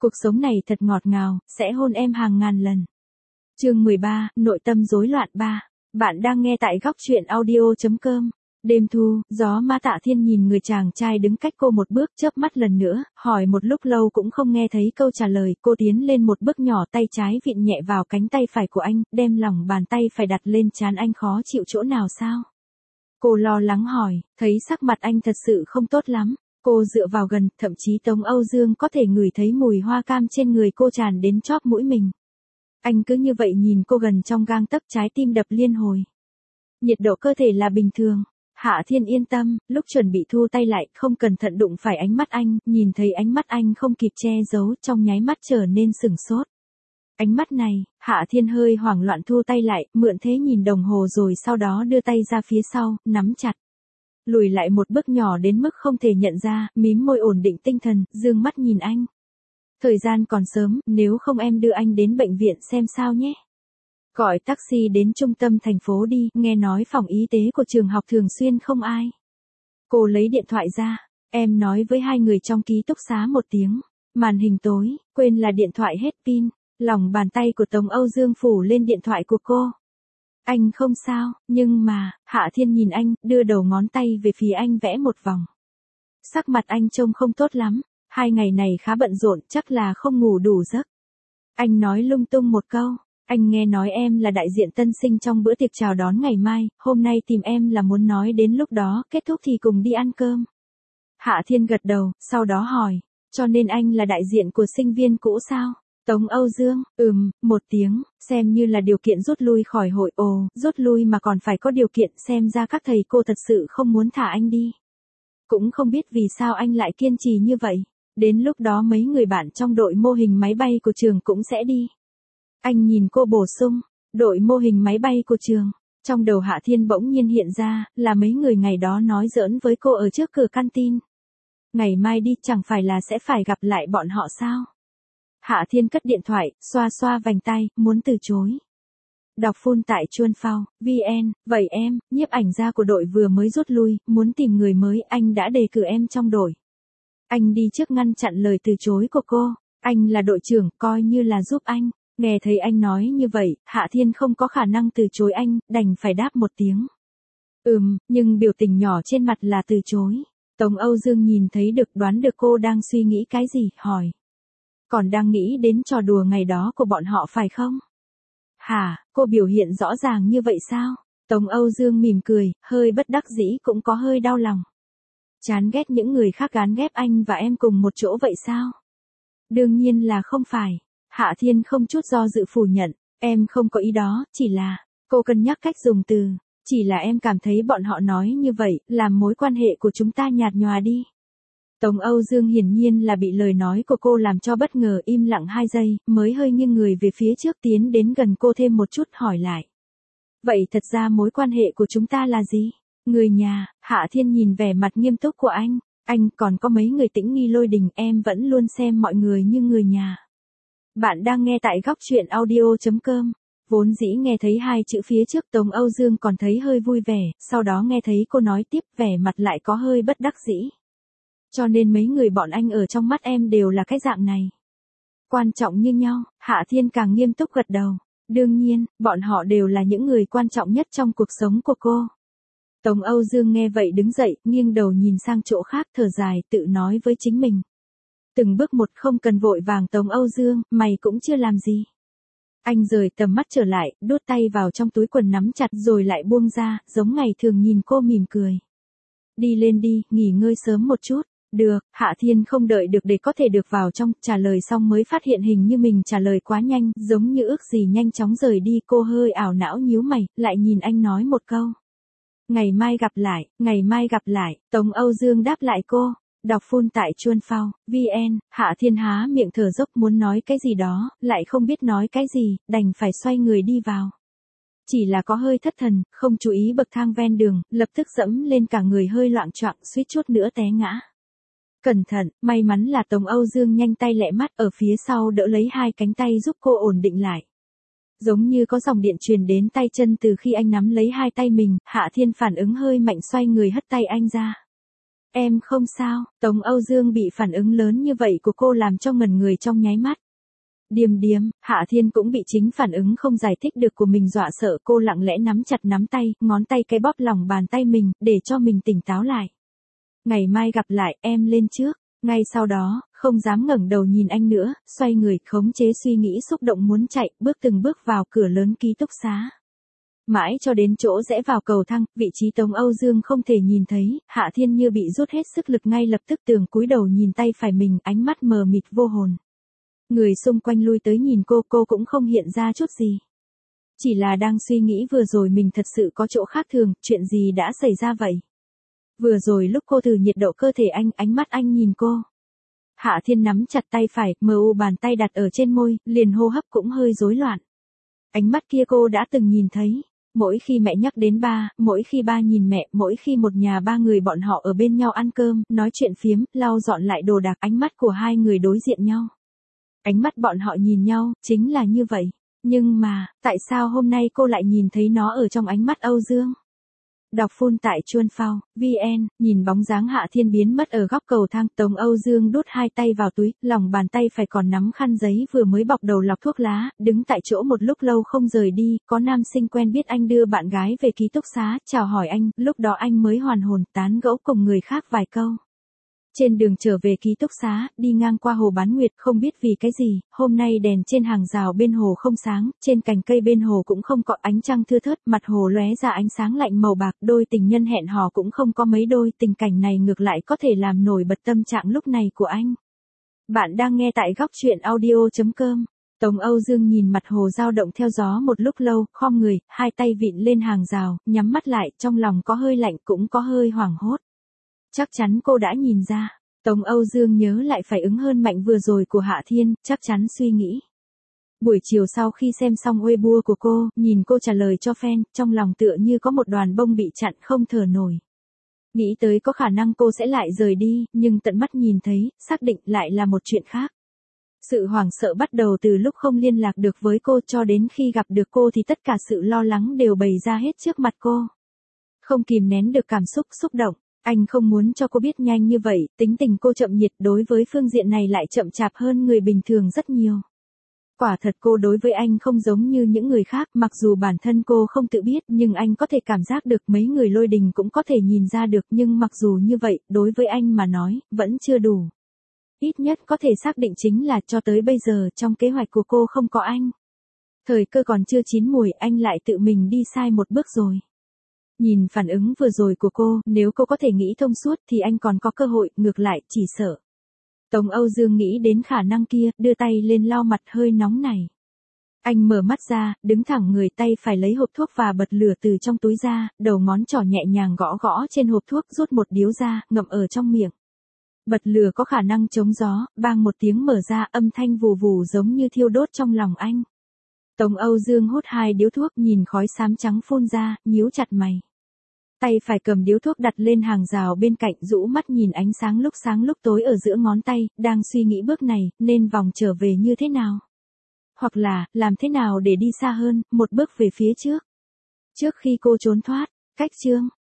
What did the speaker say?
Cuộc sống này thật ngọt ngào, sẽ hôn em hàng ngàn lần. Chương 13, nội tâm rối loạn 3. Bạn đang nghe tại góc truyện audio.com. Đêm thu, gió ma Tạ Thiên nhìn người chàng trai đứng cách cô một bước, chớp mắt lần nữa, hỏi một lúc lâu cũng không nghe thấy câu trả lời. Cô tiến lên một bước nhỏ, tay trái vịn nhẹ vào cánh tay phải của anh, đem lòng bàn tay phải đặt lên trán anh. Khó chịu chỗ nào sao? Cô lo lắng hỏi, thấy sắc mặt anh thật sự không tốt lắm. Cô dựa vào gần, thậm chí Tống Âu Dương có thể ngửi thấy mùi hoa cam trên người cô tràn đến chóp mũi mình. Anh cứ như vậy nhìn cô gần trong gang tấc, trái tim đập liên hồi. Nhiệt độ cơ thể là bình thường. Hạ Thiên yên tâm, lúc chuẩn bị thu tay lại, không cẩn thận đụng phải ánh mắt anh, nhìn thấy ánh mắt anh không kịp che giấu, trong nháy mắt trở nên sửng sốt. Ánh mắt này, Hạ Thiên hơi hoảng loạn thu tay lại, mượn thế nhìn đồng hồ rồi sau đó đưa tay ra phía sau, nắm chặt. Lùi lại một bước nhỏ đến mức không thể nhận ra, mím môi ổn định tinh thần, dương mắt nhìn anh. Thời gian còn sớm, nếu không em đưa anh đến bệnh viện xem sao nhé. Gọi taxi đến trung tâm thành phố đi, nghe nói phòng y tế của trường học thường xuyên không ai. Cô lấy điện thoại ra, em nói với hai người trong ký túc xá một tiếng. Màn hình tối, quên là điện thoại hết pin, lòng bàn tay của Tống Âu Dương phủ lên điện thoại của cô. Anh không sao, nhưng mà, Hạ Thiên nhìn anh, đưa đầu ngón tay về phía anh vẽ một vòng. Sắc mặt anh trông không tốt lắm, 2 ngày này khá bận rộn, chắc là không ngủ đủ giấc. Anh nói lung tung một câu, anh nghe nói em là đại diện tân sinh trong bữa tiệc chào đón ngày mai, hôm nay tìm em là muốn nói đến lúc đó kết thúc thì cùng đi ăn cơm. Hạ Thiên gật đầu, sau đó hỏi, cho nên anh là đại diện của sinh viên cũ sao? Tống Âu Dương, một tiếng, xem như là điều kiện rút lui khỏi hội. Ồ, rút lui mà còn phải có điều kiện, xem ra các thầy cô thật sự không muốn thả anh đi. Cũng không biết vì sao anh lại kiên trì như vậy, đến lúc đó mấy người bạn trong đội mô hình máy bay của trường cũng sẽ đi. Anh nhìn cô bổ sung, đội mô hình máy bay của trường. Trong đầu Hạ Thiên bỗng nhiên hiện ra, là mấy người ngày đó nói giỡn với cô ở trước cửa canteen. Ngày mai đi, chẳng phải là sẽ phải gặp lại bọn họ sao? Hạ Thiên cất điện thoại, xoa xoa vành tay, muốn từ chối. Đọc full tại Chuan Phao, VN, vậy em, nhiếp ảnh gia của đội vừa mới rút lui, muốn tìm người mới, anh đã đề cử em trong đội. Anh đi trước ngăn chặn lời từ chối của cô, anh là đội trưởng, coi như là giúp anh. Nghe thấy anh nói như vậy, Hạ Thiên không có khả năng từ chối anh, đành phải đáp một tiếng. Nhưng biểu tình nhỏ trên mặt là từ chối. Tống Âu Dương nhìn thấy được, đoán được cô đang suy nghĩ cái gì, hỏi. Còn đang nghĩ đến trò đùa ngày đó của bọn họ phải không? Hả, cô biểu hiện rõ ràng như vậy sao? Tống Âu Dương mỉm cười, hơi bất đắc dĩ cũng có hơi đau lòng. Chán ghét những người khác gán ghép anh và em cùng một chỗ vậy sao? Đương nhiên là không phải. Hạ Thiên không chút do dự phủ nhận, em không có ý đó, chỉ là, cô cân nhắc cách dùng từ, chỉ là em cảm thấy bọn họ nói như vậy, làm mối quan hệ của chúng ta nhạt nhòa đi. Tống Âu Dương hiển nhiên là bị lời nói của cô làm cho bất ngờ, im lặng 2 giây, mới hơi nghiêng người về phía trước, tiến đến gần cô thêm một chút, hỏi lại. Vậy thật ra mối quan hệ của chúng ta là gì? Người nhà. Hạ Thiên nhìn vẻ mặt nghiêm túc của anh còn có mấy người Tĩnh Nghi Lôi Đình, em vẫn luôn xem mọi người như người nhà. Bạn đang nghe tại góc truyện audio.com. Vốn dĩ nghe thấy 2 chữ phía trước Tống Âu Dương còn thấy hơi vui vẻ, sau đó nghe thấy cô nói tiếp, vẻ mặt lại có hơi bất đắc dĩ. Cho nên mấy người bọn anh ở trong mắt em đều là cái dạng này. Quan trọng như nhau. Hạ Thiên càng nghiêm túc gật đầu. Đương nhiên, bọn họ đều là những người quan trọng nhất trong cuộc sống của cô. Tống Âu Dương nghe vậy đứng dậy, nghiêng đầu nhìn sang chỗ khác, thở dài, tự nói với chính mình. Từng bước một, không cần vội vàng Tống Âu Dương, mày cũng chưa làm gì. Anh rời tầm mắt trở lại, đút tay vào trong túi quần nắm chặt rồi lại buông ra, giống ngày thường nhìn cô mỉm cười. Đi lên đi, nghỉ ngơi sớm một chút. Được. Hạ Thiên không đợi được để có thể được vào trong, trả lời xong mới phát hiện hình như mình trả lời quá nhanh, giống như ước gì nhanh chóng rời đi. Cô hơi ảo não nhíu mày, lại nhìn anh nói một câu. Ngày mai gặp lại, ngày mai gặp lại. Tống Âu Dương đáp lại cô. Đọc full tại Chuan Phao, VN. Hạ Thiên há miệng thở dốc muốn nói cái gì đó, lại không biết nói cái gì, đành phải xoay người đi vào. Chỉ là có hơi thất thần, không chú ý bậc thang ven đường, lập tức dẫm lên cả người hơi loạng choạng, suýt chút nữa té ngã. Cẩn thận, may mắn là Tống Âu Dương nhanh tay lẹ mắt ở phía sau đỡ lấy 2 cánh tay giúp cô ổn định lại. Giống như có dòng điện truyền đến tay chân từ khi anh nắm lấy 2 tay mình, Hạ Thiên phản ứng hơi mạnh xoay người hất tay anh ra. Em không sao, Tống Âu Dương bị phản ứng lớn như vậy của cô làm cho ngẩn người trong nháy mắt. Điềm điềm, Hạ Thiên cũng bị chính phản ứng không giải thích được của mình dọa sợ, cô lặng lẽ nắm chặt nắm tay, ngón tay cái bóp lòng bàn tay mình, để cho mình tỉnh táo lại. Ngày mai gặp lại, em lên trước. Ngay sau đó, không dám ngẩng đầu nhìn anh nữa, xoay người, khống chế suy nghĩ xúc động muốn chạy, bước từng bước vào cửa lớn ký túc xá. Mãi cho đến chỗ rẽ vào cầu thang, vị trí Tống Âu Dương không thể nhìn thấy, Hạ Thiên như bị rút hết sức lực ngay lập tức tường cúi đầu nhìn tay phải mình, ánh mắt mờ mịt vô hồn. Người xung quanh lui tới nhìn cô cũng không hiện ra chút gì. Chỉ là đang suy nghĩ vừa rồi mình thật sự có chỗ khác thường, chuyện gì đã xảy ra vậy? Vừa rồi lúc cô thử nhiệt độ cơ thể anh, ánh mắt anh nhìn cô. Hạ Thiên nắm chặt tay phải, mờ u bàn tay đặt ở trên môi, liền hô hấp cũng hơi rối loạn. Ánh mắt kia cô đã từng nhìn thấy. Mỗi khi mẹ nhắc đến ba, mỗi khi ba nhìn mẹ, mỗi khi một nhà ba người bọn họ ở bên nhau ăn cơm, nói chuyện phiếm, lau dọn lại đồ đạc, ánh mắt của hai người đối diện nhau. Ánh mắt bọn họ nhìn nhau, chính là như vậy. Nhưng mà, tại sao hôm nay cô lại nhìn thấy nó ở trong ánh mắt Âu Dương? Đọc full tại Chuan Phao, VN, nhìn bóng dáng Hạ Thiên biến mất ở góc cầu thang, Tống Âu Dương đút hai tay vào túi, lòng bàn tay phải còn nắm khăn giấy vừa mới bọc đầu lọc thuốc lá, đứng tại chỗ một lúc lâu không rời đi, có nam sinh quen biết anh đưa bạn gái về ký túc xá, chào hỏi anh, lúc đó anh mới hoàn hồn, tán gẫu cùng người khác vài câu. Trên đường trở về ký túc xá, đi ngang qua hồ Bán Nguyệt, không biết vì cái gì, hôm nay đèn trên hàng rào bên hồ không sáng, trên cành cây bên hồ cũng không có ánh trăng thưa thớt, mặt hồ lóe ra ánh sáng lạnh màu bạc, đôi tình nhân hẹn hò cũng không có mấy đôi, tình cảnh này ngược lại có thể làm nổi bật tâm trạng lúc này của anh. Bạn đang nghe tại góc truyện audio.com. Tống Âu Dương nhìn mặt hồ dao động theo gió một lúc lâu, khom người, hai tay vịn lên hàng rào, nhắm mắt lại, trong lòng có hơi lạnh cũng có hơi hoảng hốt. Chắc chắn cô đã nhìn ra. Tống Âu Dương nhớ lại phải ứng hơn mạnh vừa rồi của Hạ Thiên, chắc chắn suy nghĩ. Buổi chiều sau khi xem xong Weibo của cô, nhìn cô trả lời cho fan, trong lòng tựa như có một đoàn bông bị chặn không thở nổi. Nghĩ tới có khả năng cô sẽ lại rời đi, nhưng tận mắt nhìn thấy, xác định lại là một chuyện khác. Sự hoảng sợ bắt đầu từ lúc không liên lạc được với cô cho đến khi gặp được cô thì tất cả sự lo lắng đều bày ra hết trước mặt cô. Không kìm nén được cảm xúc xúc động. Anh không muốn cho cô biết nhanh như vậy, tính tình cô chậm nhiệt đối với phương diện này lại chậm chạp hơn người bình thường rất nhiều. Quả thật cô đối với anh không giống như những người khác, mặc dù bản thân cô không tự biết nhưng anh có thể cảm giác được, mấy người Lôi Đình cũng có thể nhìn ra được, nhưng mặc dù như vậy, đối với anh mà nói, vẫn chưa đủ. Ít nhất có thể xác định chính là cho tới bây giờ trong kế hoạch của cô không có anh. Thời cơ còn chưa chín mùi, anh lại tự mình đi sai một bước rồi. Nhìn phản ứng vừa rồi của cô, nếu cô có thể nghĩ thông suốt thì anh còn có cơ hội, ngược lại, chỉ sợ. Tống Âu Dương nghĩ đến khả năng kia, đưa tay lên lau mặt hơi nóng này. Anh mở mắt ra, đứng thẳng người, tay phải lấy hộp thuốc và bật lửa từ trong túi ra, đầu ngón trỏ nhẹ nhàng gõ gõ trên hộp thuốc, rút một điếu ra, ngậm ở trong miệng. Bật lửa có khả năng chống gió, bang một tiếng mở ra, âm thanh vù vù giống như thiêu đốt trong lòng anh. Tống Âu Dương hút hai điếu thuốc, nhìn khói xám trắng phun ra, nhíu chặt mày. Tay phải cầm điếu thuốc đặt lên hàng rào bên cạnh, rũ mắt nhìn ánh sáng lúc tối ở giữa ngón tay, đang suy nghĩ bước này, nên vòng trở về như thế nào? Hoặc là, làm thế nào để đi xa hơn, một bước về phía trước? Trước khi cô trốn thoát, cách chương.